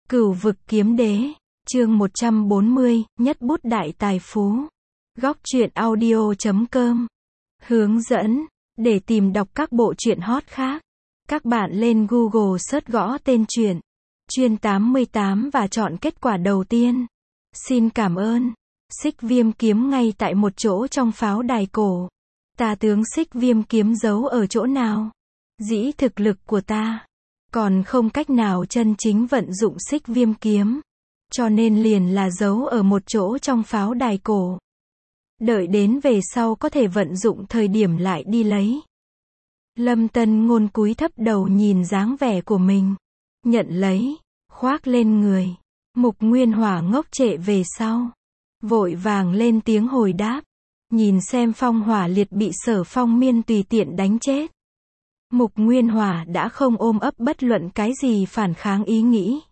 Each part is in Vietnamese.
Cửu vực kiếm đế, chương 140, nhất bút đại tài phú. Góc truyện audio.com. Hướng dẫn, để tìm đọc các bộ truyện hot khác. Các bạn lên Google search gõ tên truyện, Chuyên 88 và chọn kết quả đầu tiên. Xin cảm ơn. Xích viêm kiếm ngay tại một chỗ trong pháo đài cổ. Tà tướng xích viêm kiếm giấu ở chỗ nào? Dĩ thực lực của ta còn không cách nào chân chính vận dụng xích viêm kiếm, cho nên liền là giấu ở một chỗ trong pháo đài cổ. Đợi đến về sau có thể vận dụng thời điểm lại đi lấy. Lâm Tân Ngôn cúi thấp đầu nhìn dáng vẻ của mình, nhận lấy, khoác lên người. Mục Nguyên Hỏa ngốc trệ về sau, vội vàng lên tiếng hồi đáp, nhìn xem Phong Hỏa Liệt bị Sở Phong Miên tùy tiện đánh chết. Mục Nguyên Hỏa đã không ôm ấp bất luận cái gì phản kháng ý nghĩ.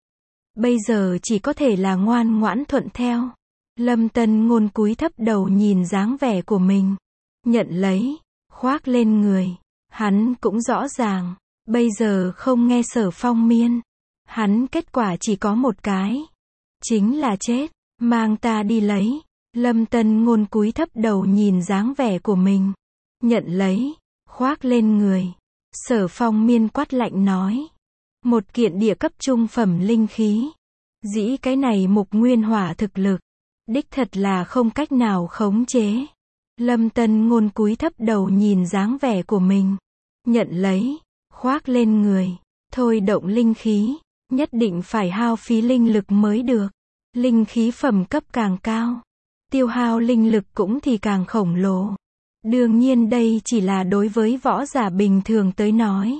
Bây giờ chỉ có thể là ngoan ngoãn thuận theo. Lâm Tân Ngôn cúi thấp đầu nhìn dáng vẻ của mình, nhận lấy, khoác lên người. Hắn cũng rõ ràng, bây giờ không nghe Sở Phong Miên, hắn kết quả chỉ có một cái, chính là chết. Mang ta đi lấy. Lâm Tân Ngôn cúi thấp đầu nhìn dáng vẻ của mình, nhận lấy, khoác lên người. Sở Phong Miên quát lạnh nói, một kiện địa cấp trung phẩm linh khí. Dĩ cái này Mục Nguyên Hỏa thực lực, đích thật là không cách nào khống chế. Lâm Tân Ngôn cúi thấp đầu nhìn dáng vẻ của mình, nhận lấy, khoác lên người. Thôi động linh khí, nhất định phải hao phí linh lực mới được. Linh khí phẩm cấp càng cao, tiêu hao linh lực cũng thì càng khổng lồ. Đương nhiên đây chỉ là đối với võ giả bình thường tới nói.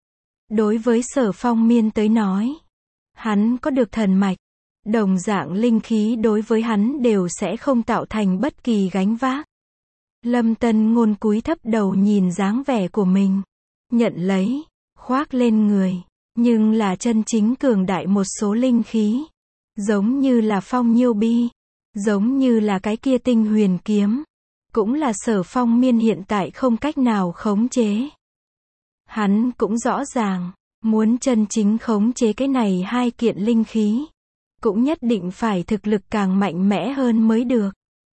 Đối với Sở Phong Miên tới nói, hắn có được thần mạch, đồng dạng linh khí đối với hắn đều sẽ không tạo thành bất kỳ gánh vác. Lâm Tân Ngôn cúi thấp đầu nhìn dáng vẻ của mình, nhận lấy, khoác lên người. Nhưng là chân chính cường đại một số linh khí, giống như là Phong Nhiêu Bi, giống như là cái kia Tinh Huyền kiếm, cũng là Sở Phong Miên hiện tại không cách nào khống chế. Hắn cũng rõ ràng, muốn chân chính khống chế cái này hai kiện linh khí, cũng nhất định phải thực lực càng mạnh mẽ hơn mới được.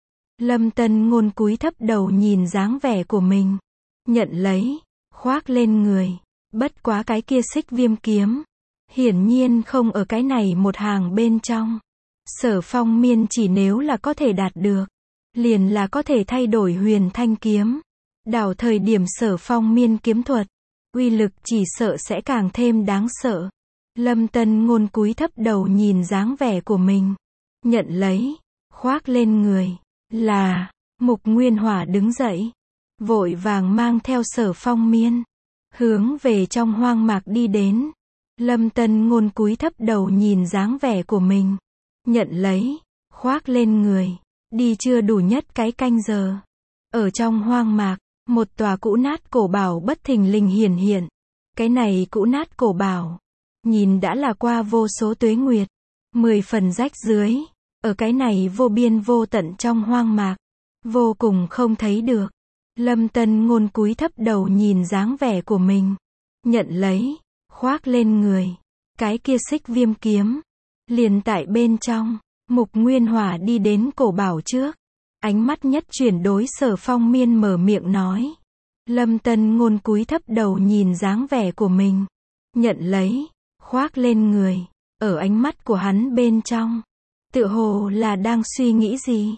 Lâm Tân Ngôn cúi thấp đầu nhìn dáng vẻ của mình, nhận lấy, khoác lên người. Bất quá cái kia xích viêm kiếm, hiển nhiên không ở cái này một hàng bên trong. Sở Phong Miên chỉ nếu là có thể đạt được, liền là có thể thay đổi huyền thanh kiếm. Đảo thời điểm Sở Phong Miên kiếm thuật, uy lực chỉ sợ sẽ càng thêm đáng sợ. Lâm Tân Ngôn cúi thấp đầu nhìn dáng vẻ của mình, nhận lấy, khoác lên người. Là, Mục Nguyên Hỏa đứng dậy, vội vàng mang theo Sở Phong Miên, hướng về trong hoang mạc đi đến. Lâm Tân Ngôn cúi thấp đầu nhìn dáng vẻ của mình, nhận lấy, khoác lên người. Đi chưa đủ nhất cái canh giờ. Ở trong hoang mạc, một tòa cũ nát cổ bảo bất thình lình hiển hiện. Cái này cũ nát cổ bảo, nhìn đã là qua vô số tuế nguyệt, 10 phần rách dưới. Ở cái này vô biên vô tận trong hoang mạc, vô cùng không thấy được. Lâm Tân Ngôn cúi thấp đầu nhìn dáng vẻ của mình, nhận lấy, khoác lên người. Cái kia xích viêm kiếm, liền tại bên trong. Mục Nguyên Hỏa đi đến cổ bảo trước, ánh mắt nhất chuyển đối Sở Phong Miên mở miệng nói. Lâm Tân Ngôn cúi thấp đầu nhìn dáng vẻ của mình, nhận lấy, khoác lên người. Ở ánh mắt của hắn bên trong, tựa hồ là đang suy nghĩ gì.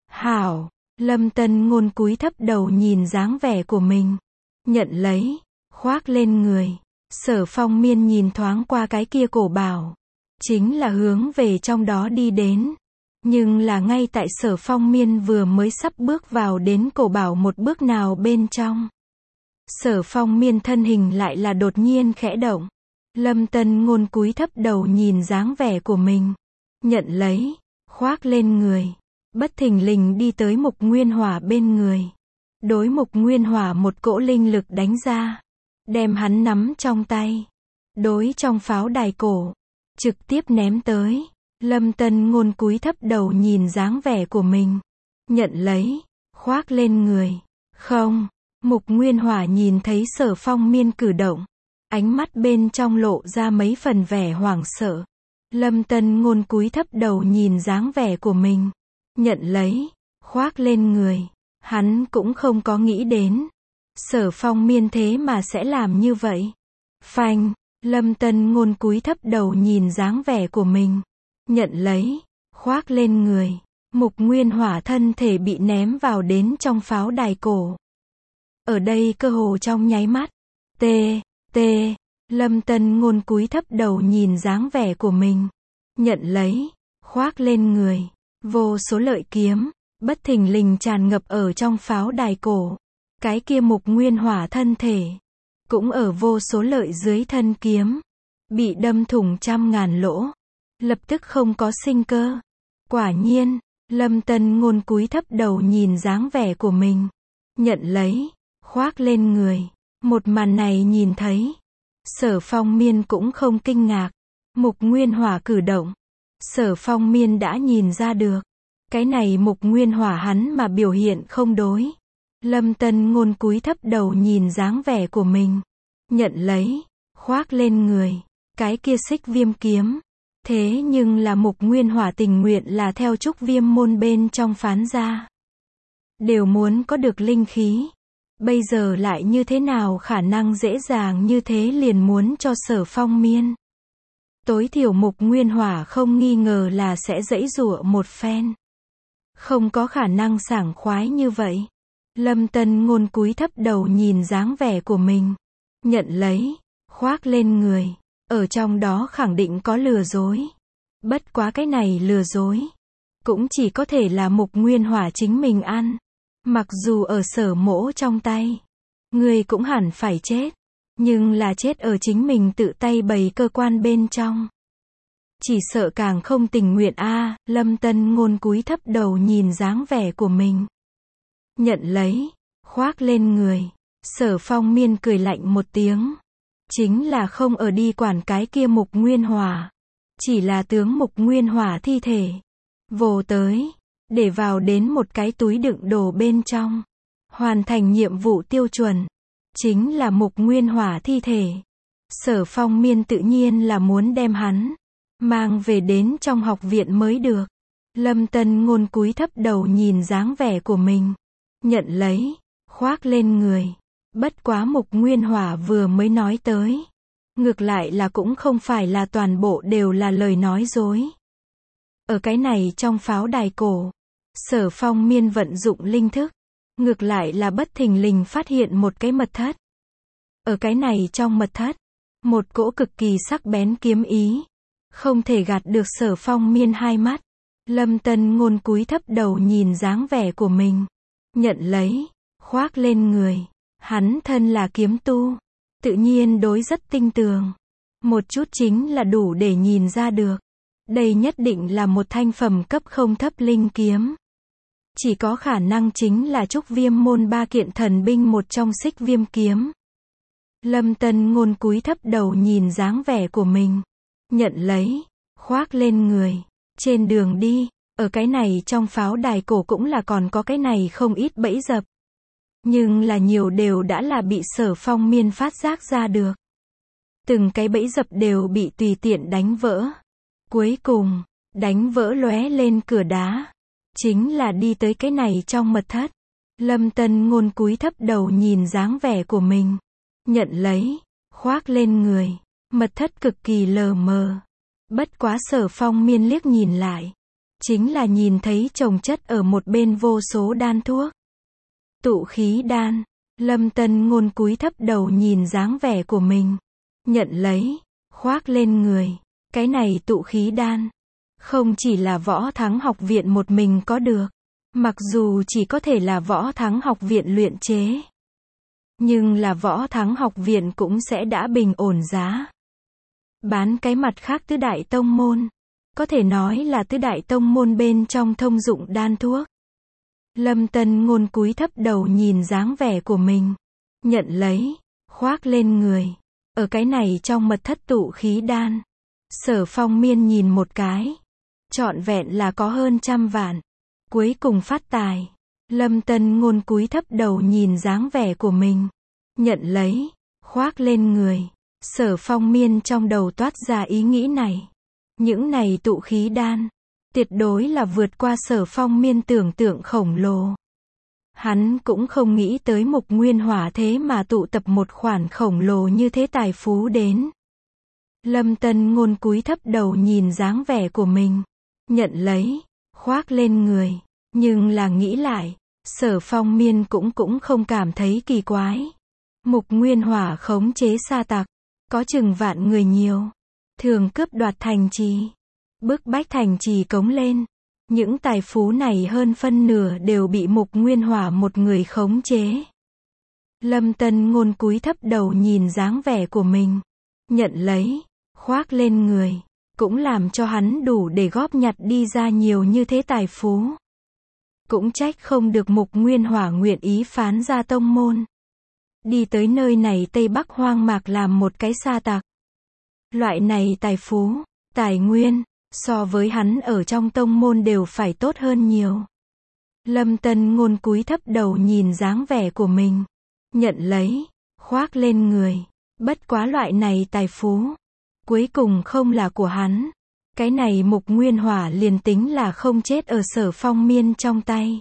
Hảo. Lâm Tân Ngôn cúi thấp đầu nhìn dáng vẻ của mình, nhận lấy, khoác lên người. Sở Phong Miên nhìn thoáng qua cái kia cổ bảo, chính là hướng về trong đó đi đến. Nhưng là ngay tại Sở Phong Miên vừa mới sắp bước vào đến cổ bảo một bước nào bên trong, Sở Phong Miên thân hình lại là đột nhiên khẽ động. Lâm Tân Ngôn cúi thấp đầu nhìn dáng vẻ của mình, nhận lấy, khoác lên người. Bất thình lình đi tới Mục Nguyên Hỏa bên người. Đối Mục Nguyên Hỏa một cỗ linh lực đánh ra, đem hắn nắm trong tay. Đối trong pháo đài cổ, trực tiếp ném tới. Lâm Tân Ngôn cúi thấp đầu nhìn dáng vẻ của mình, nhận lấy, khoác lên người. Không. Mục Nguyên Hỏa nhìn thấy Sở Phong Miên cử động, ánh mắt bên trong lộ ra mấy phần vẻ hoảng sợ. Lâm Tân Ngôn cúi thấp đầu nhìn dáng vẻ của mình. Nhận lấy. Khoác lên người. Hắn cũng không có nghĩ đến. Sở Phong Miên thế mà sẽ làm như vậy. Phanh. Lâm Tân Ngôn cúi thấp đầu nhìn dáng vẻ của mình. Nhận lấy. Khoác lên người. Mục Nguyên Hỏa thân thể bị ném vào đến trong pháo đài cổ. Ở đây cơ hồ trong nháy mắt. T. Lâm Tân Ngôn cúi thấp đầu nhìn dáng vẻ của mình. Nhận lấy. Khoác lên người. Vô số lợi kiếm. Bất thình lình tràn ngập ở trong pháo đài cổ. Cái kia Mục Nguyên Hỏa thân thể. Cũng ở vô số lợi dưới thân kiếm. Bị đâm thủng trăm ngàn lỗ. Lập tức không có sinh cơ. Quả nhiên. Lâm Tân Ngôn cúi thấp đầu nhìn dáng vẻ của mình. Nhận lấy. Khoác lên người. Một màn này nhìn thấy. Sở Phong Miên cũng không kinh ngạc. Mục Nguyên Hỏa cử động. Sở Phong Miên đã nhìn ra được. Cái này Mục Nguyên Hỏa hắn mà biểu hiện không đối. Lâm Tân Ngôn cúi thấp đầu nhìn dáng vẻ của mình. Nhận lấy. Khoác lên người. Cái kia Xích Viêm kiếm. Thế nhưng là Mục Nguyên Hỏa tình nguyện là theo Trúc Viêm môn bên trong phán ra. Đều muốn có được linh khí. Bây giờ lại như thế nào khả năng dễ dàng như thế liền muốn cho Sở Phong Miên. Tối thiểu Mục Nguyên Hỏa không nghi ngờ là sẽ giãy giụa một phen. Không có khả năng sảng khoái như vậy. Lâm Tân Ngôn cúi thấp đầu nhìn dáng vẻ của mình. Nhận lấy. Khoác lên người. Ở trong đó khẳng định có lừa dối. Bất quá cái này lừa dối. Cũng chỉ có thể là Mục Nguyên Hỏa chính mình ăn. Mặc dù ở Sở Mỗ trong tay. Người cũng hẳn phải chết. Nhưng là chết ở chính mình tự tay bày cơ quan bên trong. Chỉ sợ càng không tình nguyện a. Lâm Tân Ngôn cúi thấp đầu nhìn dáng vẻ của mình. Nhận lấy. Khoác lên người. Sở Phong Miên cười lạnh một tiếng. Chính là không ở đi quản cái kia Mục Nguyên Hỏa. Chỉ là tướng Mục Nguyên Hỏa thi thể. Vồ tới. Để vào đến một cái túi đựng đồ bên trong. Hoàn thành nhiệm vụ tiêu chuẩn. Chính là Mục Nguyên Hỏa thi thể. Sở Phong Miên tự nhiên là muốn đem hắn mang về đến trong học viện mới được. Lâm Tân Ngôn cúi thấp đầu nhìn dáng vẻ của mình. Nhận lấy. Khoác lên người. Bất quá Mục Nguyên Hỏa vừa mới nói tới. Ngược lại là cũng không phải là toàn bộ đều là lời nói dối. Ở cái này trong pháo đài cổ. Sở Phong Miên vận dụng linh thức. Ngược lại là bất thình lình phát hiện một cái mật thất. Ở cái này trong mật thất. Một cỗ cực kỳ sắc bén kiếm ý. Không thể gạt được Sở Phong Miên hai mắt. Lâm Tân Ngôn cúi thấp đầu nhìn dáng vẻ của mình. Nhận lấy. Khoác lên người. Hắn thân là kiếm tu. Tự nhiên đối rất tinh tường. Một chút chính là đủ để nhìn ra được. Đây nhất định là một thanh phẩm cấp không thấp linh kiếm. Chỉ có khả năng chính là Trúc Viêm môn ba kiện thần binh một trong Xích Viêm kiếm. Lâm Tân Ngôn cúi thấp đầu nhìn dáng vẻ của mình. Nhận lấy. Khoác lên người. Trên đường đi. Ở cái này trong pháo đài cổ cũng là còn có cái này không ít bẫy dập. Nhưng là nhiều đều đã là bị Sở Phong Miên phát giác ra được. Từng cái bẫy dập đều bị tùy tiện đánh vỡ. Cuối cùng, đánh vỡ lóe lên cửa đá. Chính là đi tới cái này trong mật thất. Lâm Tân Ngôn cúi thấp đầu nhìn dáng vẻ của mình. Nhận lấy. Khoác lên người. Mật thất cực kỳ lờ mờ. Bất quá Sở Phong Miên liếc nhìn lại. Chính là nhìn thấy chồng chất ở một bên vô số đan thuốc. Tụ khí đan. Lâm Tân Ngôn cúi thấp đầu nhìn dáng vẻ của mình. Nhận lấy. Khoác lên người. Cái này tụ khí đan. Không chỉ là Võ Thắng học viện một mình có được. Mặc dù chỉ có thể là Võ Thắng học viện luyện chế. Nhưng là Võ Thắng học viện cũng sẽ đã bình ổn giá. Bán cái mặt khác tứ đại tông môn. Có thể nói là tứ đại tông môn bên trong thông dụng đan thuốc. Lâm Tân Ngôn cúi thấp đầu nhìn dáng vẻ của mình. Nhận lấy. Khoác lên người. Ở cái này trong mật thất tụ khí đan. Sở Phong Miên nhìn một cái. Trọn vẹn là có hơn 100 vạn. Cuối cùng phát tài. Lâm Tân Ngôn cúi thấp đầu nhìn dáng vẻ của mình. Nhận lấy. Khoác lên người. Sở Phong Miên trong đầu toát ra ý nghĩ này. Những này tụ khí đan, tuyệt đối là vượt qua Sở Phong Miên tưởng tượng khổng lồ. Hắn cũng không nghĩ tới Mục Nguyên Hỏa thế mà tụ tập một khoản khổng lồ như thế tài phú đến. Lâm Tân Ngôn cúi thấp đầu nhìn dáng vẻ của mình, nhận lấy, khoác lên người, nhưng là nghĩ lại, Sở Phong Miên cũng không cảm thấy kỳ quái. Mục Nguyên Hỏa khống chế sa tặc, có chừng vạn người nhiều, thường cướp đoạt thành trì, bức bách thành trì cống lên. Những tài phú này hơn phân nửa đều bị Mục Nguyên Hỏa một người khống chế. Lâm Tân Ngôn cúi thấp đầu nhìn dáng vẻ của mình, nhận lấy, khoác lên người, cũng làm cho hắn đủ để góp nhặt đi ra nhiều như thế tài phú. Cũng trách không được Mục Nguyên Hỏa nguyện ý phán ra tông môn. Đi tới nơi này Tây Bắc hoang mạc làm một cái sa tặc. Loại này tài phú, tài nguyên, so với hắn ở trong tông môn đều phải tốt hơn nhiều. Lâm Tân Ngôn cúi thấp đầu nhìn dáng vẻ của mình, nhận lấy, khoác lên người. Bất quá loại này tài phú, cuối cùng không là của hắn. Cái này Mục Nguyên Hỏa liền tính là không chết ở Sở Phong Miên trong tay,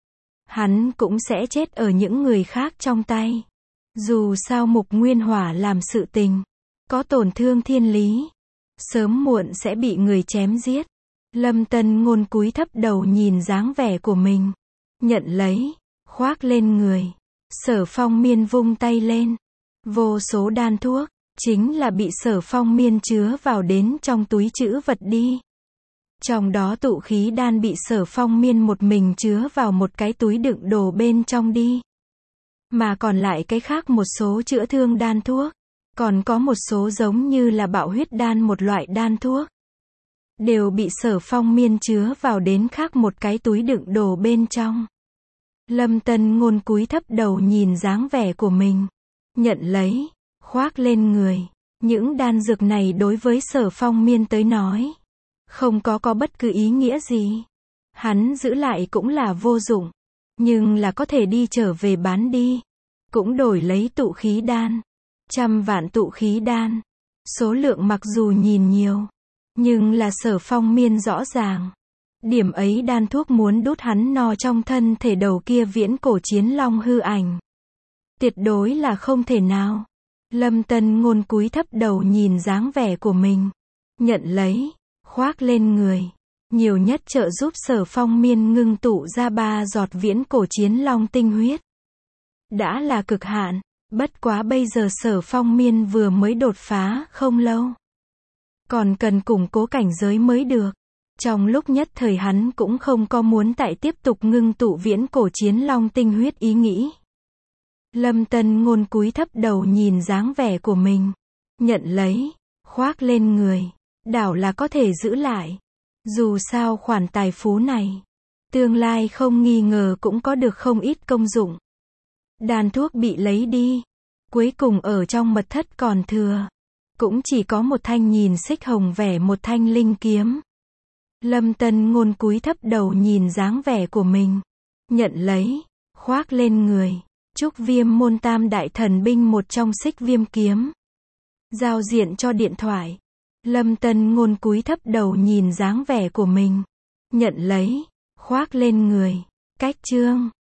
hắn cũng sẽ chết ở những người khác trong tay. Dù sao Mục Nguyên Hỏa làm sự tình, có tổn thương thiên lý, sớm muộn sẽ bị người chém giết. Lâm Tân Ngôn cúi thấp đầu nhìn dáng vẻ của mình, nhận lấy, khoác lên người. Sở Phong Miên vung tay lên, vô số đan thuốc, chính là bị Sở Phong Miên chứa vào đến trong túi trữ vật đi. Trong đó tụ khí đan bị Sở Phong Miên một mình chứa vào một cái túi đựng đồ bên trong đi. Mà còn lại cái khác một số chữa thương đan thuốc, còn có một số giống như là bạo huyết đan một loại đan thuốc, đều bị Sở Phong Miên chứa vào đến khác một cái túi đựng đồ bên trong. Lâm Tân Ngôn cúi thấp đầu nhìn dáng vẻ của mình, nhận lấy, khoác lên người. Những đan dược này đối với Sở Phong Miên tới nói, không có bất cứ ý nghĩa gì. Hắn giữ lại cũng là vô dụng, nhưng là có thể đi trở về bán đi, cũng đổi lấy tụ khí đan. 100 vạn tụ khí đan, số lượng mặc dù nhìn nhiều, nhưng là Sở Phong Miên rõ ràng, điểm ấy đan thuốc muốn đút hắn no trong thân thể đầu kia viễn cổ chiến long hư ảnh, tuyệt đối là không thể nào. Lâm Tân Ngôn cúi thấp đầu nhìn dáng vẻ của mình, nhận lấy, khoác lên người, nhiều nhất trợ giúp Sở Phong Miên ngưng tụ ra 3 giọt viễn cổ chiến long tinh huyết, đã là cực hạn. Bất quá bây giờ Sở Phong Miên vừa mới đột phá không lâu, còn cần củng cố cảnh giới mới được. Trong lúc nhất thời hắn cũng không có muốn tại tiếp tục ngưng tụ viễn cổ chiến long tinh huyết ý nghĩ. Lâm Tân Ngôn cúi thấp đầu nhìn dáng vẻ của mình, nhận lấy, khoác lên người, đảo là có thể giữ lại. Dù sao khoản tài phú này, tương lai không nghi ngờ cũng có được không ít công dụng. Đan thuốc bị lấy đi, cuối cùng ở trong mật thất còn thừa, cũng chỉ có một thanh nhìn xích hồng vẻ một thanh linh kiếm. Lâm Tân Ngôn cúi thấp đầu nhìn dáng vẻ của mình, nhận lấy, khoác lên người. Trúc Viêm môn tam đại thần binh một trong xích viêm kiếm, giao diện cho điện thoại. Lâm Tân Ngôn cúi thấp đầu nhìn dáng vẻ của mình, nhận lấy, khoác lên người. Cách chương